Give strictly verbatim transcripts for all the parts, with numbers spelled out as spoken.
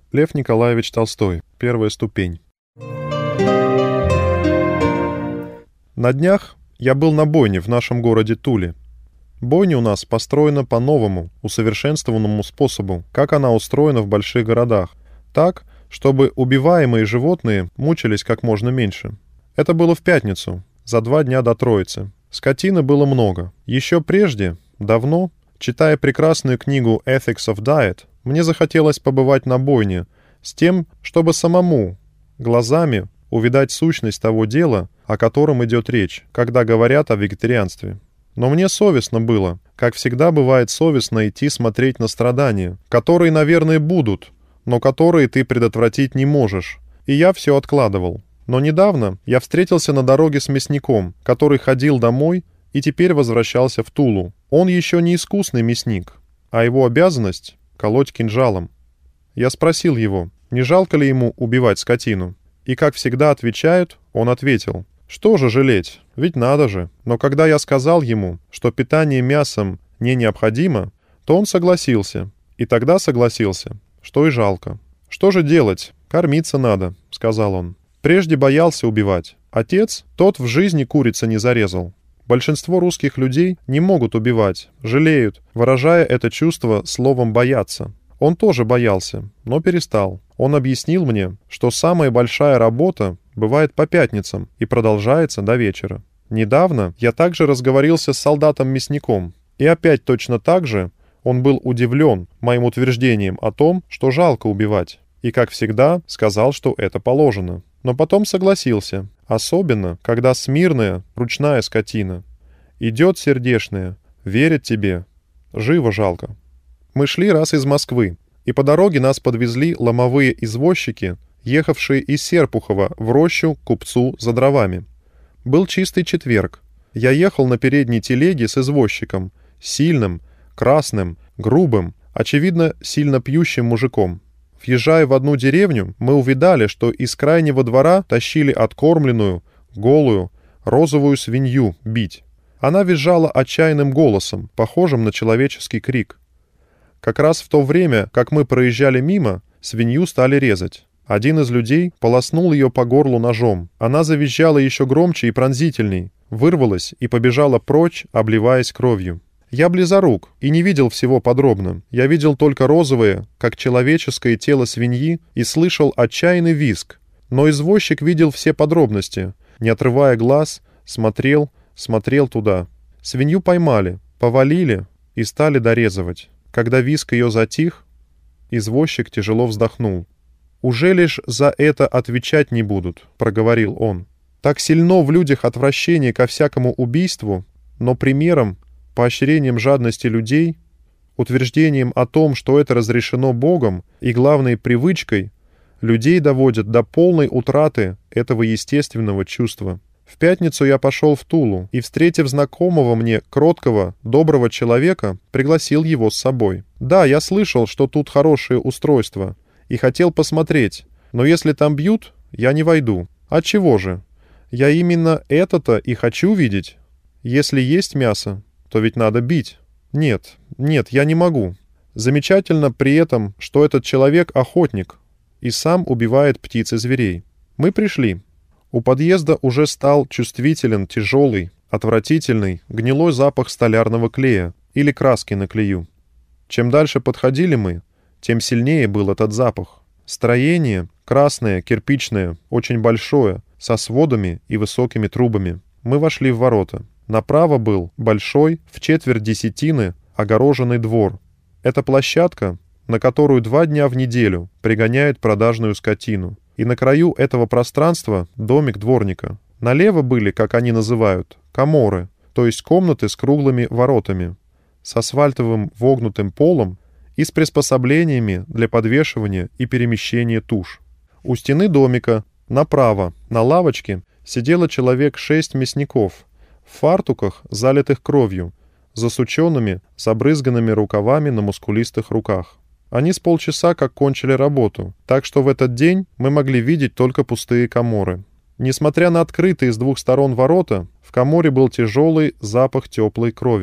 Лев Николаевич Толстой. Первая ступень. На днях я был на бойне в нашем городе Туле. Бойня у нас построена по новому, усовершенствованному способу, как она устроена в больших городах, так, чтобы убиваемые животные мучились как можно меньше. Это было в пятницу, за два дня до Троицы. Скотины было много. Еще прежде, давно, читая прекрасную книгу «Ethics of Diet», мне захотелось побывать на бойне с тем, чтобы самому, глазами, увидать сущность того дела, о котором идет речь, когда говорят о вегетарианстве. Но мне совестно было, как всегда бывает совестно идти смотреть на страдания, которые, наверное, будут, но которые ты предотвратить не можешь. И я все откладывал. Но недавно я встретился на дороге с мясником, который ходил домой и теперь возвращался в Тулу. Он еще не искусный мясник, а его обязанность — колоть кинжалом. Я спросил его, не жалко ли ему убивать скотину. И, как всегда отвечают, он ответил: «Что же жалеть? Ведь надо же». Но когда я сказал ему, что питание мясом не необходимо, то он согласился. И тогда согласился, что и жалко. «Что же делать? Кормиться надо», — сказал он. Прежде боялся убивать. Отец, тот в жизни курицы не зарезал. Большинство русских людей не могут убивать, жалеют, выражая это чувство словом «бояться». Он тоже боялся, но перестал. Он объяснил мне, что самая большая работа бывает по пятницам и продолжается до вечера. Недавно я также разговорился с солдатом-мясником, и опять точно так же он был удивлен моим утверждением о том, что жалко убивать, и, как всегда, сказал, что это положено. Но потом согласился, особенно, когда смирная, ручная скотина. Идет сердешная, верит тебе, живо жалко. Мы шли раз из Москвы, и по дороге нас подвезли ломовые извозчики, ехавшие из Серпухова в рощу к купцу за дровами. Был чистый четверг. Я ехал на передней телеге с извозчиком, сильным, красным, грубым, очевидно, сильно пьющим мужиком. Въезжая в одну деревню, мы увидали, что из крайнего двора тащили откормленную, голую, розовую свинью бить. Она визжала отчаянным голосом, похожим на человеческий крик. Как раз в то время, как мы проезжали мимо, свинью стали резать. Один из людей полоснул ее по горлу ножом. Она завизжала еще громче и пронзительней, вырвалась и побежала прочь, обливаясь кровью. Я близорук и не видел всего подробно. Я видел только розовое, как человеческое тело свиньи, и слышал отчаянный визг. Но извозчик видел все подробности. Не отрывая глаз, смотрел, смотрел туда. Свинью поймали, повалили и стали дорезывать. Когда визг ее затих, извозчик тяжело вздохнул. «Уже лишь за это отвечать не будут», — проговорил он. «Так сильно в людях отвращение ко всякому убийству, но примером, поощрением жадности людей, утверждением о том, что это разрешено Богом, и, главной привычкой, людей доводят до полной утраты этого естественного чувства. В пятницу я пошел в Тулу и, встретив знакомого мне кроткого, доброго человека, пригласил его с собой. Да, я слышал, что тут хорошее устройство, и хотел посмотреть, но если там бьют, я не войду. Отчего же? Я именно это-то и хочу видеть. Если есть мясо, то ведь надо бить. Нет, нет, я не могу. Замечательно при этом, что этот человек охотник и сам убивает птиц и зверей. Мы пришли. У подъезда уже стал чувствителен тяжелый, отвратительный, гнилой запах столярного клея или краски на клею. Чем дальше подходили мы, тем сильнее был этот запах. Строение красное, кирпичное, очень большое, со сводами и высокими трубами. Мы вошли в ворота. Направо был большой, в четверть десятины, огороженный двор. Это площадка, на которую два дня в неделю пригоняют продажную скотину. И на краю этого пространства домик дворника. Налево были, как они называют, каморы, то есть комнаты с круглыми воротами, с асфальтовым вогнутым полом и с приспособлениями для подвешивания и перемещения туш. У стены домика, направо, на лавочке, сидело человек шесть мясников, в фартуках, залитых кровью, засученными, забрызганными рукавами на мускулистых руках. Они с полчаса как кончили работу, так что в этот день мы могли видеть только пустые каморы. Несмотря на открытые с двух сторон ворота, в каморе был тяжелый запах теплой крови.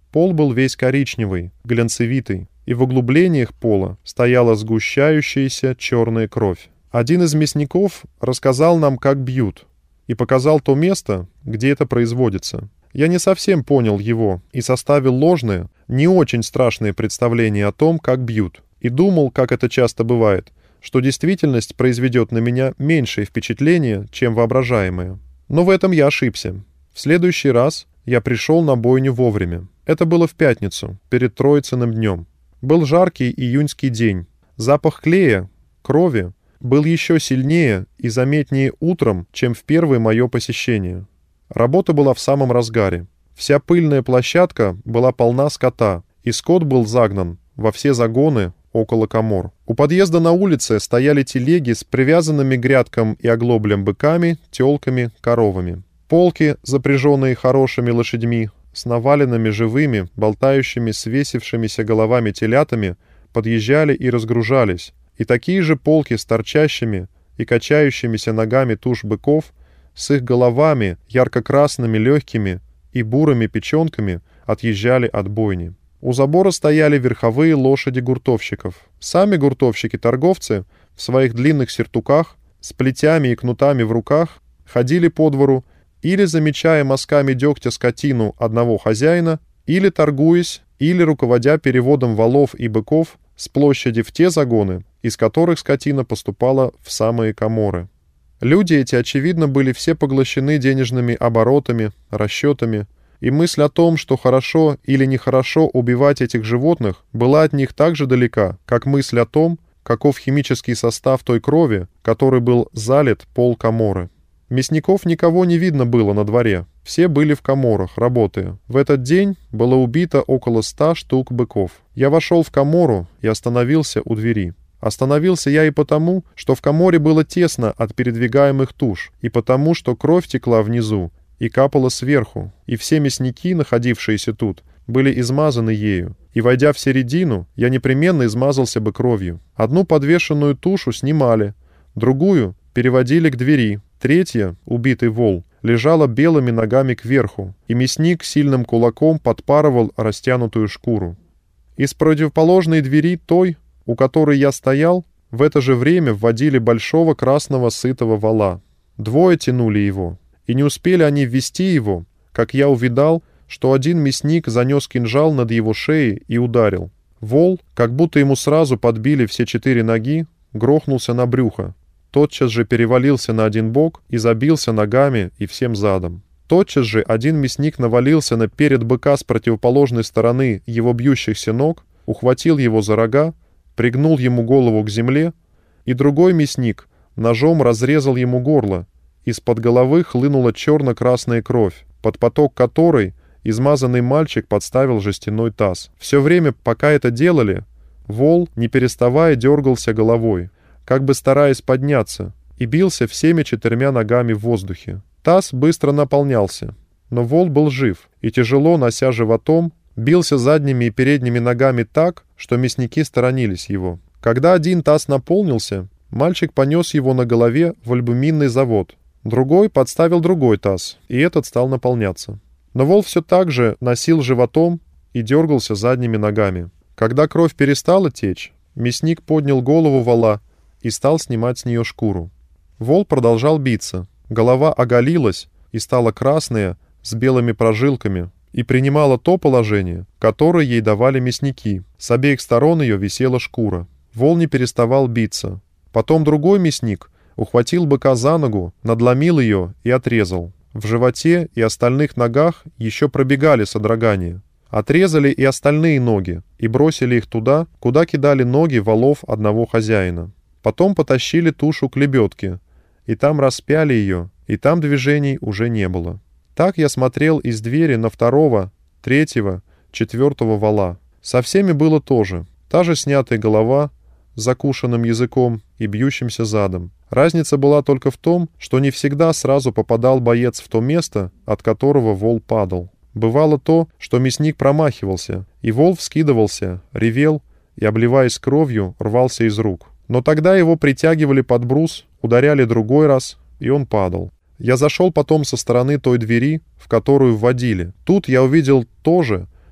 Пол был весь коричневый, глянцевитый, и в углублениях пола стояла сгущающаяся черная кровь. Один из мясников рассказал нам, как бьют, и показал то место, где это производится. Я не совсем понял его и составил ложное, не очень страшное представление о том, как бьют, и думал, как это часто бывает, что действительность произведет на меня меньшее впечатление, чем воображаемое. Но в этом я ошибся. В следующий раз я пришел на бойню вовремя. Это было в пятницу, перед Троицыным днем. Был жаркий июньский день. Запах клея, крови, был еще сильнее и заметнее утром, чем в первое мое посещение. Работа была в самом разгаре. Вся пыльная площадка была полна скота, и скот был загнан во все загоны около комор. У подъезда на улице стояли телеги с привязанными к грядкам и оглоблям быками, телками, коровами. Полки, запряженные хорошими лошадьми, с наваленными живыми, болтающими, свесившимися головами телятами, подъезжали и разгружались, и такие же полки с торчащими и качающимися ногами туш быков, с их головами, ярко-красными, легкими и бурыми печенками, отъезжали от бойни. У забора стояли верховые лошади гуртовщиков. Сами гуртовщики-торговцы в своих длинных сертуках, с плетями и кнутами в руках, ходили по двору, или замечая мазками дегтя скотину одного хозяина, или торгуясь, или руководя переводом валов и быков с площади в те загоны, из которых скотина поступала в самые коморы. Люди эти, очевидно, были все поглощены денежными оборотами, расчетами, и мысль о том, что хорошо или нехорошо убивать этих животных, была от них так же далека, как мысль о том, каков химический состав той крови, которой был залит пол коморы. Мясников никого не видно было на дворе. Все были в коморах, работая. В этот день было убито около ста штук быков. Я вошел в комору и остановился у двери. Остановился я и потому, что в коморе было тесно от передвигаемых туш, и потому, что кровь текла внизу и капала сверху, и все мясники, находившиеся тут, были измазаны ею, и, войдя в середину, я непременно измазался бы кровью. Одну подвешенную тушу снимали, другую переводили к двери, третья, убитый вол, лежала белыми ногами кверху, и мясник сильным кулаком подпарывал растянутую шкуру. Из противоположной двери той, у которой я стоял, в это же время вводили большого красного сытого вола. Двое тянули его, и не успели они ввести его, как я увидал, что один мясник занес кинжал над его шеей и ударил. Вол, как будто ему сразу подбили все четыре ноги, грохнулся на брюхо. Тотчас же перевалился на один бок и забился ногами и всем задом. Тотчас же один мясник навалился на перед быка с противоположной стороны его бьющихся ног, ухватил его за рога, пригнул ему голову к земле, и другой мясник ножом разрезал ему горло. Из-под головы хлынула черно-красная кровь, под поток которой измазанный мальчик подставил жестяной таз. Все время, пока это делали, вол, не переставая, дергался головой, как бы стараясь подняться, и бился всеми четырьмя ногами в воздухе. Таз быстро наполнялся, но вол был жив и, тяжело нося животом, бился задними и передними ногами так, что мясники сторонились его. Когда один таз наполнился, мальчик понес его на голове в альбуминный завод. Другой подставил другой таз, и этот стал наполняться. Но вол все так же носил животом и дергался задними ногами. Когда кровь перестала течь, мясник поднял голову вола и стал снимать с нее шкуру. Вол продолжал биться. Голова оголилась и стала красная, с белыми прожилками, и принимала то положение, которое ей давали мясники. С обеих сторон ее висела шкура. Вол не переставал биться. Потом другой мясник ухватил быка за ногу, надломил ее и отрезал. В животе и остальных ногах еще пробегали содрогания. Отрезали и остальные ноги и бросили их туда, куда кидали ноги волов одного хозяина. Потом потащили тушу к лебедке, и там распяли ее, и там движений уже не было. Так я смотрел из двери на второго, третьего, четвертого вола. Со всеми было то же. Та же снятая голова с закушенным языком и бьющимся задом. Разница была только в том, что не всегда сразу попадал боец в то место, от которого вол падал. Бывало то, что мясник промахивался, и вол вскидывался, ревел и, обливаясь кровью, рвался из рук. Но тогда его притягивали под брус, ударяли другой раз, и он падал. Я зашел потом со стороны той двери, в которую вводили. Тут я увидел то же,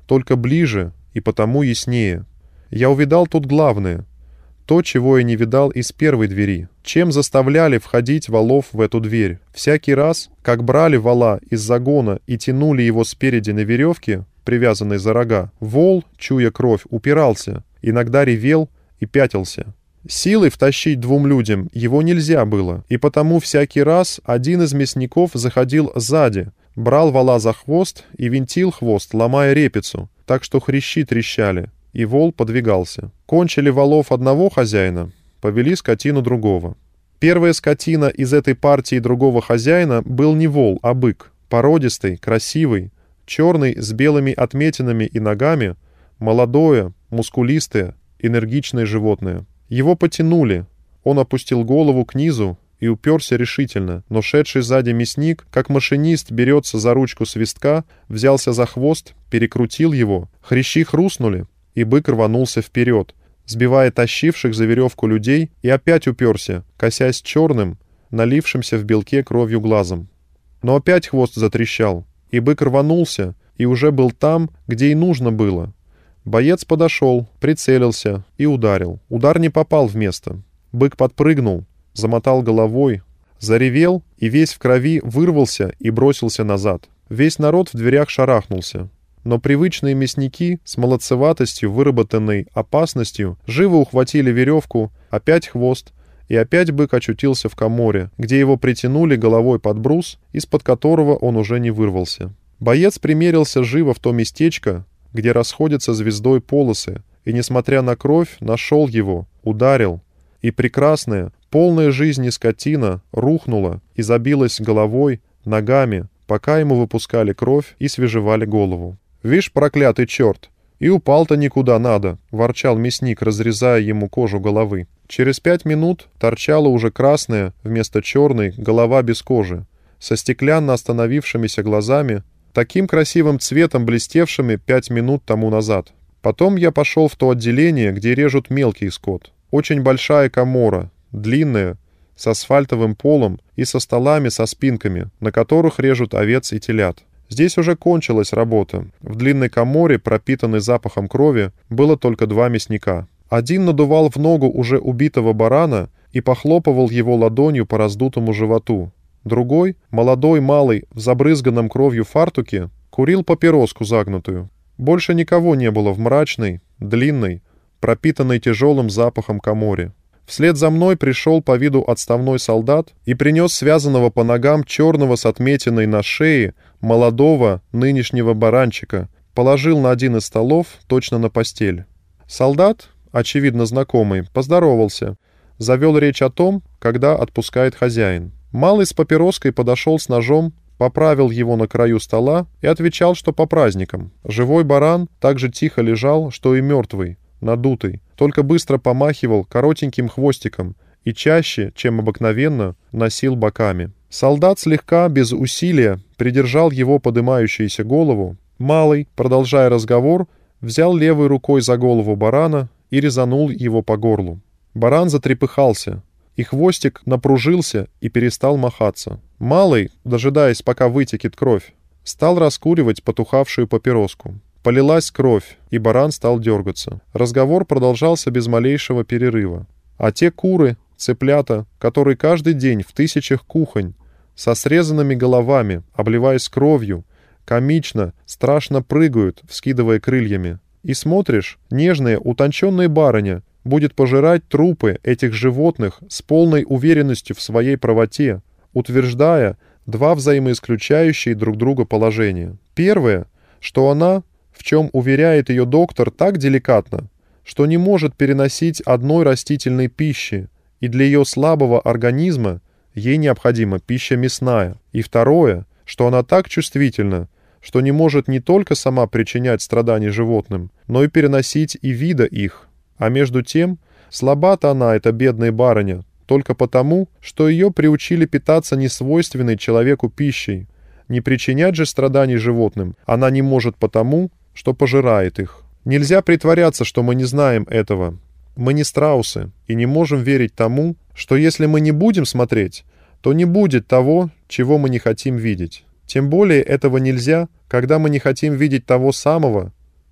только ближе и потому яснее. Я увидал тут главное, то, чего я не видал из первой двери. Чем заставляли входить волов в эту дверь? Всякий раз, как брали вола из загона и тянули его спереди на веревке, привязанной за рога, вол, чуя кровь, упирался, иногда ревел и пятился. Силой втащить двум людям его нельзя было, и потому всякий раз один из мясников заходил сзади, брал вола за хвост и винтил хвост, ломая репицу, так что хрящи трещали, и вол подвигался. Кончили волов одного хозяина, повели скотину другого. Первая скотина из этой партии другого хозяина был не вол, а бык, породистый, красивый, черный с белыми отметинами и ногами, молодое, мускулистое, энергичное животное. Его потянули, он опустил голову к низу и уперся решительно, но шедший сзади мясник, как машинист берется за ручку свистка, взялся за хвост, перекрутил его, хрящи хрустнули, и бык рванулся вперед, сбивая тащивших за веревку людей, и опять уперся, косясь черным, налившимся в белке кровью глазом. Но опять хвост затрещал, и бык рванулся, и уже был там, где и нужно было. Боец подошел, прицелился и ударил. Удар не попал в место. Бык подпрыгнул, замотал головой, заревел и весь в крови вырвался и бросился назад. Весь народ в дверях шарахнулся. Но привычные мясники с молодцеватостью, выработанной опасностью, живо ухватили веревку, опять хвост, и опять бык очутился в каморе, где его притянули головой под брус, из-под которого он уже не вырвался. Боец примерился живо в то местечко, где расходятся звездой полосы, и, несмотря на кровь, нашел его, ударил, и прекрасная, полная жизни скотина рухнула и забилась головой, ногами, пока ему выпускали кровь и свежевали голову. «Вишь, проклятый черт! И упал-то никуда надо!» — ворчал мясник, разрезая ему кожу головы. Через пять минут торчала уже красная, вместо черной, голова без кожи, со стеклянно остановившимися глазами, таким красивым цветом блестевшими пять минут тому назад. Потом я пошел в то отделение, где режут мелкий скот. Очень большая камора, длинная, с асфальтовым полом и со столами со спинками, на которых режут овец и телят. Здесь уже кончилась работа. В длинной каморе, пропитанной запахом крови, было только два мясника. Один надувал в ногу уже убитого барана и похлопывал его ладонью по раздутому животу. Другой, молодой, малый, в забрызганном кровью фартуке, курил папироску загнутую. Больше никого не было в мрачной, длинной, пропитанной тяжелым запахом каморе. Вслед за мной пришел по виду отставной солдат и принес связанного по ногам черного с отметиной на шее молодого нынешнего баранчика, положил на один из столов, точно на постель. Солдат, очевидно знакомый, поздоровался, завел речь о том, когда отпускает хозяин. Малый с папироской подошел с ножом, поправил его на краю стола и отвечал, что по праздникам. Живой баран так же тихо лежал, что и мертвый, надутый, только быстро помахивал коротеньким хвостиком и чаще, чем обыкновенно, носил боками. Солдат слегка, без усилия, придержал его подымающуюся голову. Малый, продолжая разговор, взял левой рукой за голову барана и резанул его по горлу. Баран затрепыхался, и хвостик напружился и перестал махаться. Малый, дожидаясь, пока вытекет кровь, стал раскуривать потухавшую папироску. Полилась кровь, и баран стал дергаться. Разговор продолжался без малейшего перерыва. А те куры, цыплята, которые каждый день в тысячах кухонь, со срезанными головами, обливаясь кровью, комично, страшно прыгают, вскидывая крыльями. И смотришь, нежная, утонченная барыня будет пожирать трупы этих животных с полной уверенностью в своей правоте, утверждая два взаимоисключающие друг друга положения. Первое, что она, в чем уверяет ее доктор так деликатно, что не может переносить одной растительной пищи, и для ее слабого организма ей необходима пища мясная. И второе, что она так чувствительна, что не может не только сама причинять страдания животным, но и переносить и вида их. А между тем, слаба-то она, эта бедная барыня, только потому, что ее приучили питаться несвойственной человеку пищей. Не причинять же страданий животным она не может потому, что пожирает их. Нельзя притворяться, что мы не знаем этого. Мы не страусы и не можем верить тому, что если мы не будем смотреть, то не будет того, чего мы не хотим видеть. Тем более этого нельзя, когда мы не хотим видеть того самого,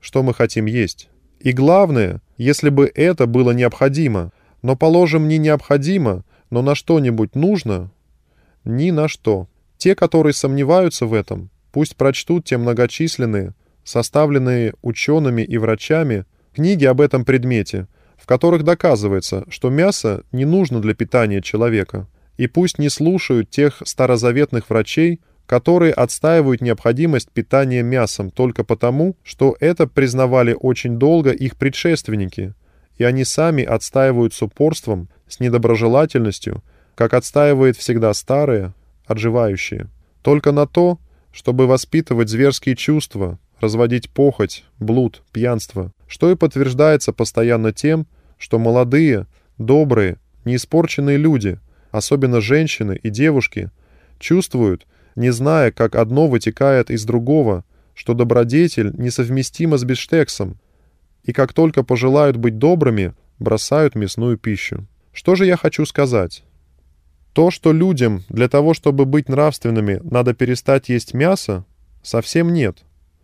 что мы хотим есть. И главное, если бы это было необходимо, но, положим, не необходимо, но на что-нибудь нужно, ни на что. Те, которые сомневаются в этом, пусть прочтут те многочисленные, составленные учеными и врачами, книги об этом предмете, в которых доказывается, что мясо не нужно для питания человека. И пусть не слушают тех старозаветных врачей, которые отстаивают необходимость питания мясом только потому, что это признавали очень долго их предшественники, и они сами отстаивают с упорством, с недоброжелательностью, как отстаивает всегда старые, отживающие. Только на то, чтобы воспитывать зверские чувства, разводить похоть, блуд, пьянство, что и подтверждается постоянно тем, что молодые, добрые, неиспорченные люди, особенно женщины и девушки, чувствуют, не зная, как одно вытекает из другого, что добродетель несовместима с бифштексом, и как только пожелают быть добрыми, бросают мясную пищу. Что же я хочу сказать? То, что людям для того, чтобы быть нравственными, надо перестать есть мясо, совсем нет.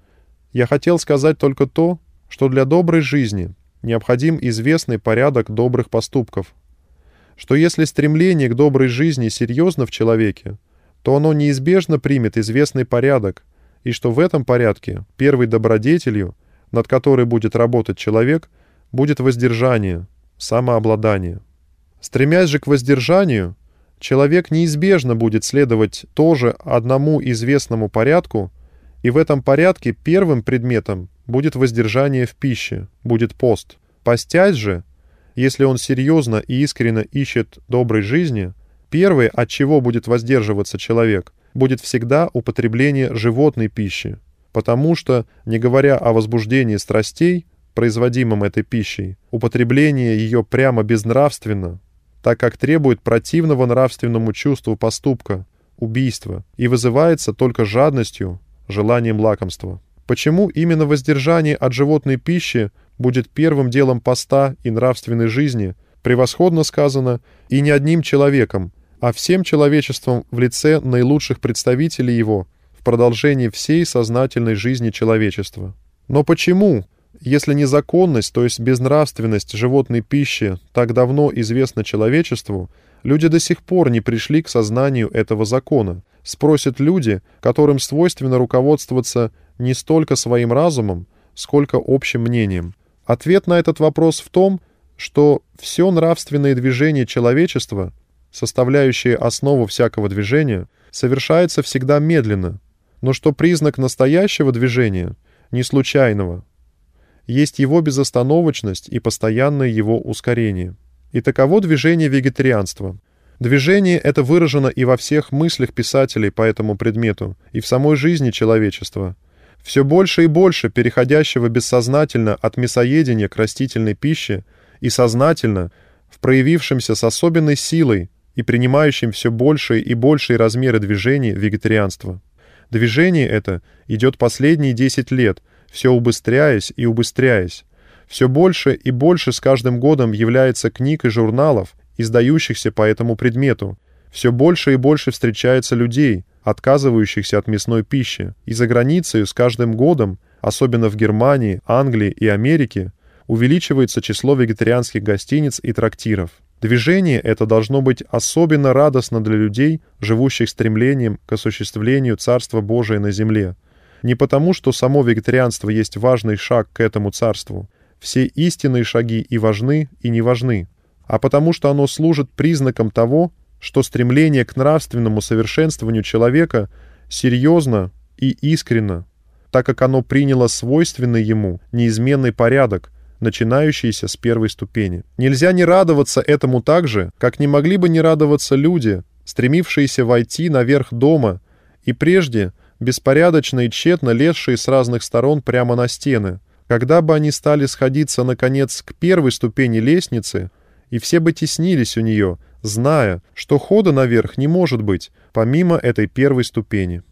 Я хотел сказать только то, что для доброй жизни необходим известный порядок добрых поступков, что если стремление к доброй жизни серьезно в человеке, то оно неизбежно примет известный порядок, и что в этом порядке первой добродетелью, над которой будет работать человек, будет воздержание, самообладание. Стремясь же к воздержанию, человек неизбежно будет следовать тоже одному известному порядку, и в этом порядке первым предметом будет воздержание в пище, будет пост. Постясь же, если он серьезно и искренне ищет доброй жизни, первое, от чего будет воздерживаться человек, будет всегда употребление животной пищи, потому что, не говоря о возбуждении страстей, производимом этой пищей, употребление ее прямо безнравственно, так как требует противного нравственному чувству поступка, убийства, и вызывается только жадностью, желанием лакомства. Почему именно воздержание от животной пищи будет первым делом поста и нравственной жизни, превосходно сказано, и не одним человеком, а всем человечеством в лице наилучших представителей его в продолжении всей сознательной жизни человечества. Но почему, если незаконность, то есть безнравственность животной пищи так давно известна человечеству, люди до сих пор не пришли к сознанию этого закона? Спросят люди, которым свойственно руководствоваться не столько своим разумом, сколько общим мнением. Ответ на этот вопрос в том, что все нравственное движение человечества, составляющее основу всякого движения, совершается всегда медленно, но что признак настоящего движения, не случайного, есть его безостановочность и постоянное его ускорение. И таково движение вегетарианства. Движение это выражено и во всех мыслях писателей по этому предмету, и в самой жизни человечества. Все больше и больше переходящего бессознательно от мясоедения к растительной пище и сознательно, в проявившемся с особенной силой и принимающем все большие и большие размеры движения вегетарианства. Движение это идет последние десять лет, все убыстряясь и убыстряясь. Все больше и больше с каждым годом является книг и журналов, издающихся по этому предмету. Все больше и больше встречается людей, отказывающихся от мясной пищи. И за границей с каждым годом, особенно в Германии, Англии и Америке, увеличивается число вегетарианских гостиниц и трактиров. Движение это должно быть особенно радостно для людей, живущих стремлением к осуществлению Царства Божия на земле. Не потому, что само вегетарианство есть важный шаг к этому царству. Все истинные шаги и важны, и не важны. А потому, что оно служит признаком того, что стремление к нравственному совершенствованию человека серьезно и искренно, так как оно приняло свойственный ему неизменный порядок, начинающийся с первой ступени. Нельзя не радоваться этому так же, как не могли бы не радоваться люди, стремившиеся войти наверх дома и прежде беспорядочно и тщетно лезшие с разных сторон прямо на стены. Когда бы они стали сходиться, наконец, к первой ступени лестницы, и все бы теснились у нее, зная, что хода наверх не может быть, помимо этой первой ступени.